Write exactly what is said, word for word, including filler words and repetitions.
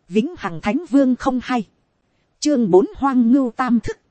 vĩnh hằng thánh vương không hay, chương bốn hoang ngưu tam thức,